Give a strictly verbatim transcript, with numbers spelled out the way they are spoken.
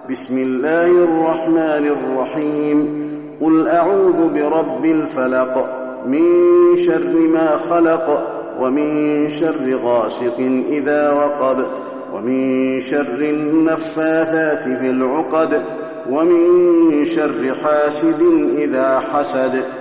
بسم الله الرحمن الرحيم قل أعوذ برب الفلق من شر ما خلق ومن شر غاسق إذا وقب ومن شر النفاثات في العقد ومن شر حاسد إذا حسد